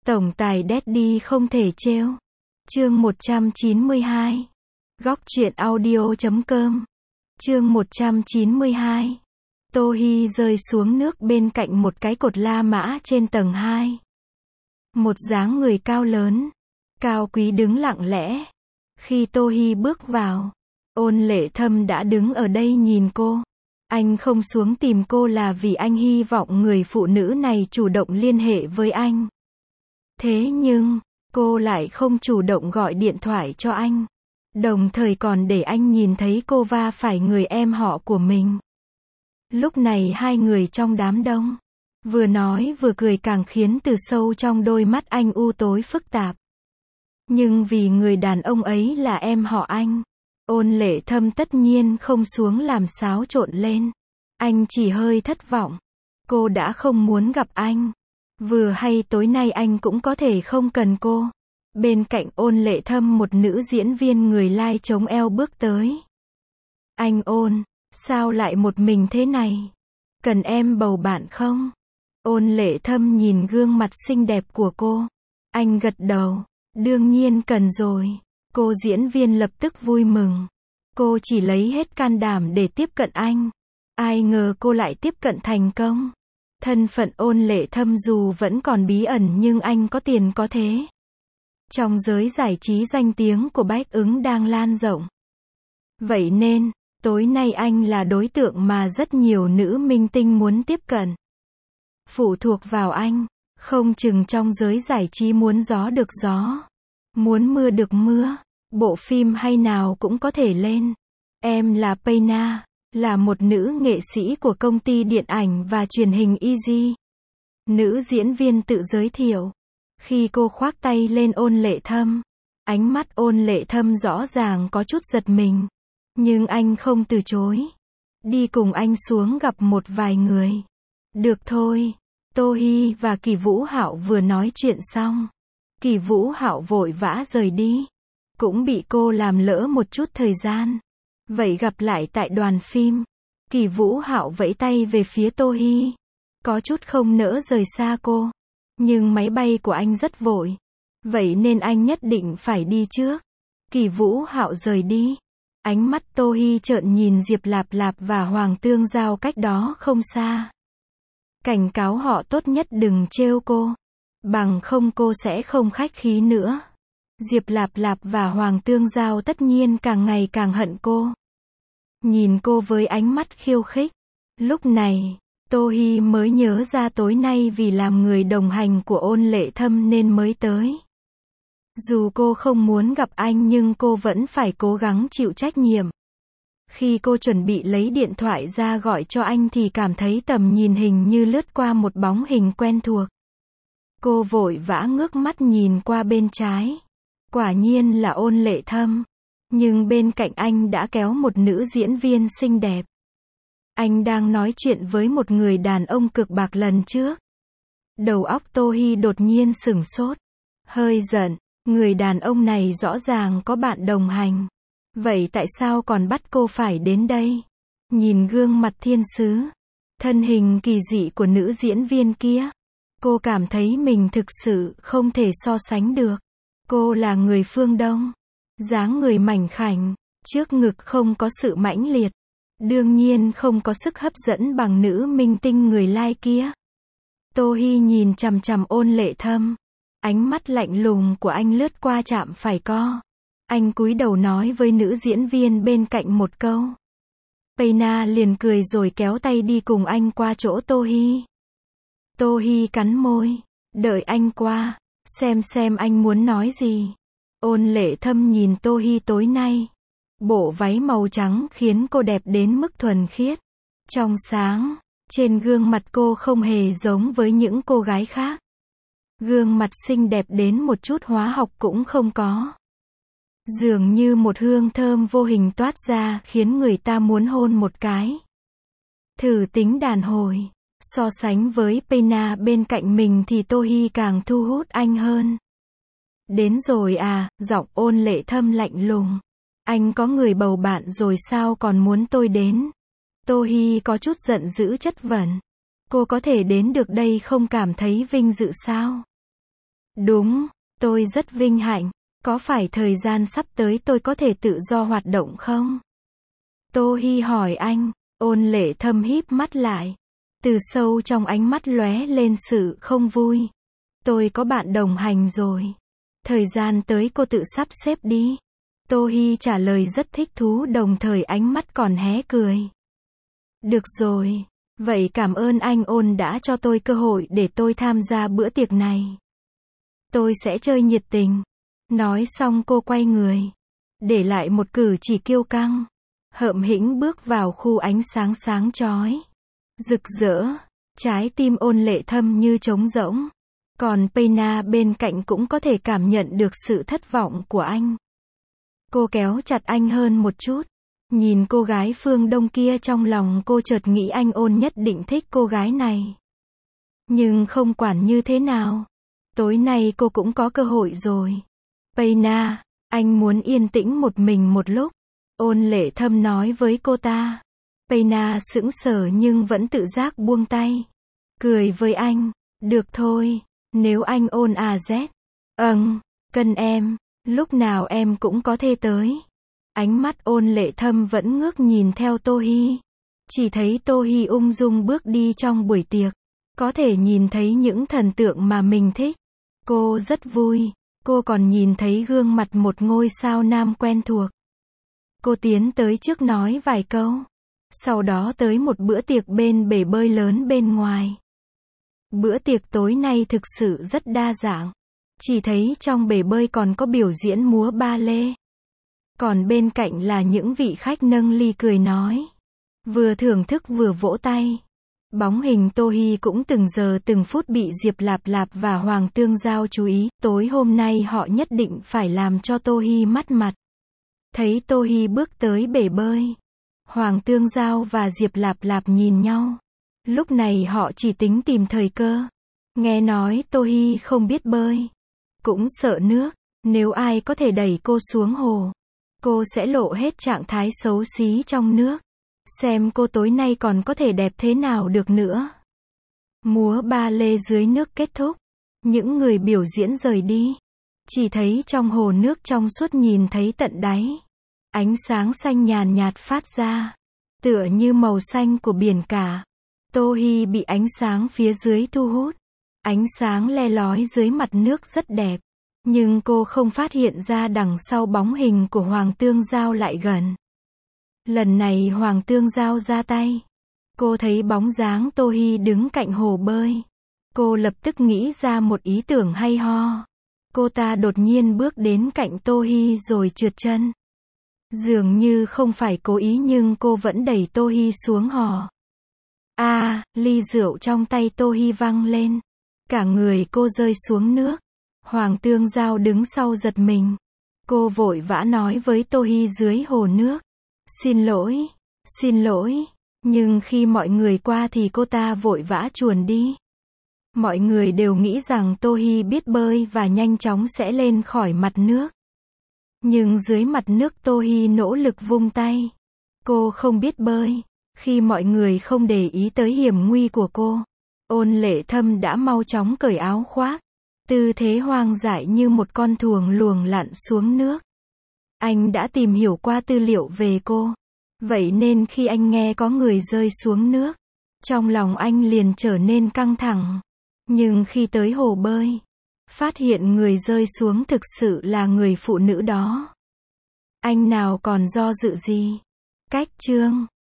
Tổng tài Daddy không thể trêu. Chương 192. Góc truyện audio.com. Chương 192. Tô Hi rơi xuống nước bên cạnh một cái cột La Mã trên tầng 2. Một dáng người cao lớn, cao quý đứng lặng lẽ. Khi Tô Hi bước vào, Ôn Lệ Thâm đã đứng ở đây nhìn cô. Anh không xuống tìm cô là vì anh hy vọng người phụ nữ này chủ động liên hệ với anh. Thế nhưng, cô lại không chủ động gọi điện thoại cho anh. Đồng thời còn để anh nhìn thấy cô va phải người em họ của mình. Lúc này hai người trong đám đông, vừa nói vừa cười càng khiến từ sâu trong đôi mắt anh u tối phức tạp. Nhưng vì người đàn ông ấy là em họ anh, Ôn Lệ Thâm tất nhiên không xuống làm xáo trộn lên. Anh chỉ hơi thất vọng. Cô đã không muốn gặp anh. Vừa hay tối nay anh cũng có thể không cần cô. Bên cạnh Ôn Lệ Thâm một nữ diễn viên người lai chống eo bước tới. Anh Ôn, sao lại một mình thế này? Cần em bầu bạn không? Ôn Lệ Thâm nhìn gương mặt xinh đẹp của cô. Anh gật đầu. Đương nhiên cần rồi. Cô diễn viên lập tức vui mừng. Cô chỉ lấy hết can đảm để tiếp cận anh. Ai ngờ cô lại tiếp cận thành công. Thân phận Ôn Lệ Thâm dù vẫn còn bí ẩn nhưng anh có tiền có thế. Trong giới giải trí danh tiếng của Bách Ứng đang lan rộng. Vậy nên, tối nay anh là đối tượng mà rất nhiều nữ minh tinh muốn tiếp cận. Phụ thuộc vào anh, không chừng trong giới giải trí muốn gió được gió, muốn mưa được mưa, bộ phim hay nào cũng có thể lên. Em là Payna, là một nữ nghệ sĩ của công ty điện ảnh và truyền hình Easy. Nữ diễn viên tự giới thiệu. Khi cô khoác tay lên Ôn Lệ Thâm, ánh mắt Ôn Lệ Thâm rõ ràng có chút giật mình. Nhưng anh không từ chối. Đi cùng anh xuống gặp một vài người. Được thôi. Tô Hi và Kỳ Vũ Hạo vừa nói chuyện xong. Kỳ Vũ Hạo vội vã rời đi. Cũng bị cô làm lỡ một chút thời gian. Vậy gặp lại tại đoàn phim. Kỳ Vũ Hạo vẫy tay về phía Tô Hi. Có chút không nỡ rời xa cô. Nhưng máy bay của anh rất vội. Vậy nên anh nhất định phải đi trước. Kỳ Vũ Hạo rời đi. Ánh mắt Tô Hi trợn nhìn Diệp Lạp Lạp và Hoàng Tương Giao cách đó không xa. Cảnh cáo họ tốt nhất đừng trêu cô. Bằng không cô sẽ không khách khí nữa. Diệp Lạp Lạp và Hoàng Tương Giao tất nhiên càng ngày càng hận cô. Nhìn cô với ánh mắt khiêu khích. Lúc này, Tô Hi mới nhớ ra tối nay vì làm người đồng hành của Ôn Lệ Thâm nên mới tới. Dù cô không muốn gặp anh nhưng cô vẫn phải cố gắng chịu trách nhiệm. Khi cô chuẩn bị lấy điện thoại ra gọi cho anh thì cảm thấy tầm nhìn hình như lướt qua một bóng hình quen thuộc. Cô vội vã ngước mắt nhìn qua bên trái. Quả nhiên là Ôn Lệ Thâm. Nhưng bên cạnh anh đã kéo một nữ diễn viên xinh đẹp. Anh đang nói chuyện với một người đàn ông cực bạc lần trước. Đầu óc Tô Hi đột nhiên sửng sốt. Hơi giận. Người đàn ông này rõ ràng có bạn đồng hành. Vậy tại sao còn bắt cô phải đến đây? Nhìn gương mặt thiên sứ, thân hình kỳ dị của nữ diễn viên kia. Cô cảm thấy mình thực sự không thể so sánh được. Cô là người phương Đông. Dáng người mảnh khảnh, trước ngực không có sự mãnh liệt. Đương nhiên không có sức hấp dẫn bằng nữ minh tinh người lai kia. Tô Hi nhìn chằm chằm Ôn Lệ Thâm. Ánh mắt lạnh lùng của anh lướt qua chạm phải co. Anh cúi đầu nói với nữ diễn viên bên cạnh một câu. Payna liền cười rồi kéo tay đi cùng anh qua chỗ Tô Hi. Tô Hi cắn môi. Đợi anh qua. Xem anh muốn nói gì. Ôn Lệ Thâm nhìn Tô Hi tối nay. Bộ váy màu trắng khiến cô đẹp đến mức thuần khiết. Trong sáng. Trên gương mặt cô không hề giống với những cô gái khác. Gương mặt xinh đẹp đến một chút hóa học cũng không có. Dường như một hương thơm vô hình toát ra khiến người ta muốn hôn một cái. Thử tính đàn hồi. So sánh với Payna bên cạnh mình thì Tô Hi càng thu hút anh hơn. Đến rồi à, giọng Ôn Lệ Thâm lạnh lùng. Anh có người bầu bạn rồi sao còn muốn tôi đến? Tô Hi có chút giận dữ chất vấn. Cô có thể đến được đây không cảm thấy vinh dự sao? Đúng, tôi rất vinh hạnh. Có phải thời gian sắp tới tôi có thể tự do hoạt động không? Tô Hi hỏi anh. Ôn Lệ Thâm híp mắt lại. Từ sâu trong ánh mắt lóe lên sự không vui. Tôi có bạn đồng hành rồi. Thời gian tới cô tự sắp xếp đi. Tô Hi trả lời rất thích thú, đồng thời ánh mắt còn hé cười. Được rồi. Vậy cảm ơn anh Ôn đã cho tôi cơ hội để tôi tham gia bữa tiệc này. Tôi sẽ chơi nhiệt tình. Nói xong cô quay người. Để lại một cử chỉ kiêu căng. Hợm hĩnh bước vào khu ánh sáng sáng chói. Rực rỡ. Trái tim Ôn Lệ Thâm như trống rỗng. Còn Payna bên cạnh cũng có thể cảm nhận được sự thất vọng của anh. Cô kéo chặt anh hơn một chút. Nhìn cô gái phương Đông kia, trong lòng cô chợt nghĩ anh Ôn nhất định thích cô gái này. Nhưng không quản như thế nào, tối nay cô cũng có cơ hội rồi. Payna, anh muốn yên tĩnh một mình một lúc. Ôn Lệ Thâm nói với cô ta. Payna sững sờ nhưng vẫn tự giác buông tay. Cười với anh. Được thôi, nếu anh Ôn Z. Cần em, lúc nào em cũng có thể tới. Ánh mắt Ôn Lệ Thâm vẫn ngước nhìn theo Tô Hi. Chỉ thấy Tô Hi ung dung bước đi trong buổi tiệc. Có thể nhìn thấy những thần tượng mà mình thích. Cô rất vui. Cô còn nhìn thấy gương mặt một ngôi sao nam quen thuộc. Cô tiến tới trước nói vài câu. Sau đó tới một bữa tiệc bên bể bơi lớn bên ngoài. Bữa tiệc tối nay thực sự rất đa dạng. Chỉ thấy trong bể bơi còn có biểu diễn múa ba lê. Còn bên cạnh là những vị khách nâng ly cười nói. Vừa thưởng thức vừa vỗ tay. Bóng hình Tô Hi cũng từng giờ từng phút bị Diệp Lạp Lạp và Hoàng Tương Giao chú ý. Tối hôm nay họ nhất định phải làm cho Tô Hi mất mặt. Thấy Tô Hi bước tới bể bơi, Hoàng Tương Giao và Diệp Lạp Lạp nhìn nhau. Lúc này họ chỉ tính tìm thời cơ. Nghe nói Tô Hi không biết bơi, cũng sợ nước. Nếu ai có thể đẩy cô xuống hồ, cô sẽ lộ hết trạng thái xấu xí trong nước. Xem cô tối nay còn có thể đẹp thế nào được nữa. Múa ba lê dưới nước kết thúc. Những người biểu diễn rời đi. Chỉ thấy trong hồ nước trong suốt nhìn thấy tận đáy. Ánh sáng xanh nhàn nhạt phát ra. Tựa như màu xanh của biển cả. Tô Hi bị ánh sáng phía dưới thu hút. Ánh sáng le lói dưới mặt nước rất đẹp. Nhưng cô không phát hiện ra đằng sau bóng hình của Hoàng Tương Giao lại gần. Lần này Hoàng Tương Giao ra tay. Cô thấy bóng dáng Tô Hi đứng cạnh hồ bơi. Cô lập tức nghĩ ra một ý tưởng hay ho. Cô ta đột nhiên bước đến cạnh Tô Hi rồi trượt chân. Dường như không phải cố ý nhưng cô vẫn đẩy Tô Hi xuống hồ. Ly rượu trong tay Tô Hi văng lên. Cả người cô rơi xuống nước. Hoàng Tương Giao đứng sau giật mình. Cô vội vã nói với Tô Hi dưới hồ nước. Xin lỗi. Nhưng khi mọi người qua thì cô ta vội vã chuồn đi. Mọi người đều nghĩ rằng Tô Hi biết bơi và nhanh chóng sẽ lên khỏi mặt nước. Nhưng dưới mặt nước Tô Hi nỗ lực vung tay. Cô không biết bơi. Khi mọi người không để ý tới hiểm nguy của cô, Ôn Lệ Thâm đã mau chóng cởi áo khoác. Tư thế hoang dại như một con thuồng luồng lặn xuống nước. Anh đã tìm hiểu qua tư liệu về cô. Vậy nên khi anh nghe có người rơi xuống nước, trong lòng anh liền trở nên căng thẳng. Nhưng khi tới hồ bơi, phát hiện người rơi xuống thực sự là người phụ nữ đó. Anh nào còn do dự gì? Cách chương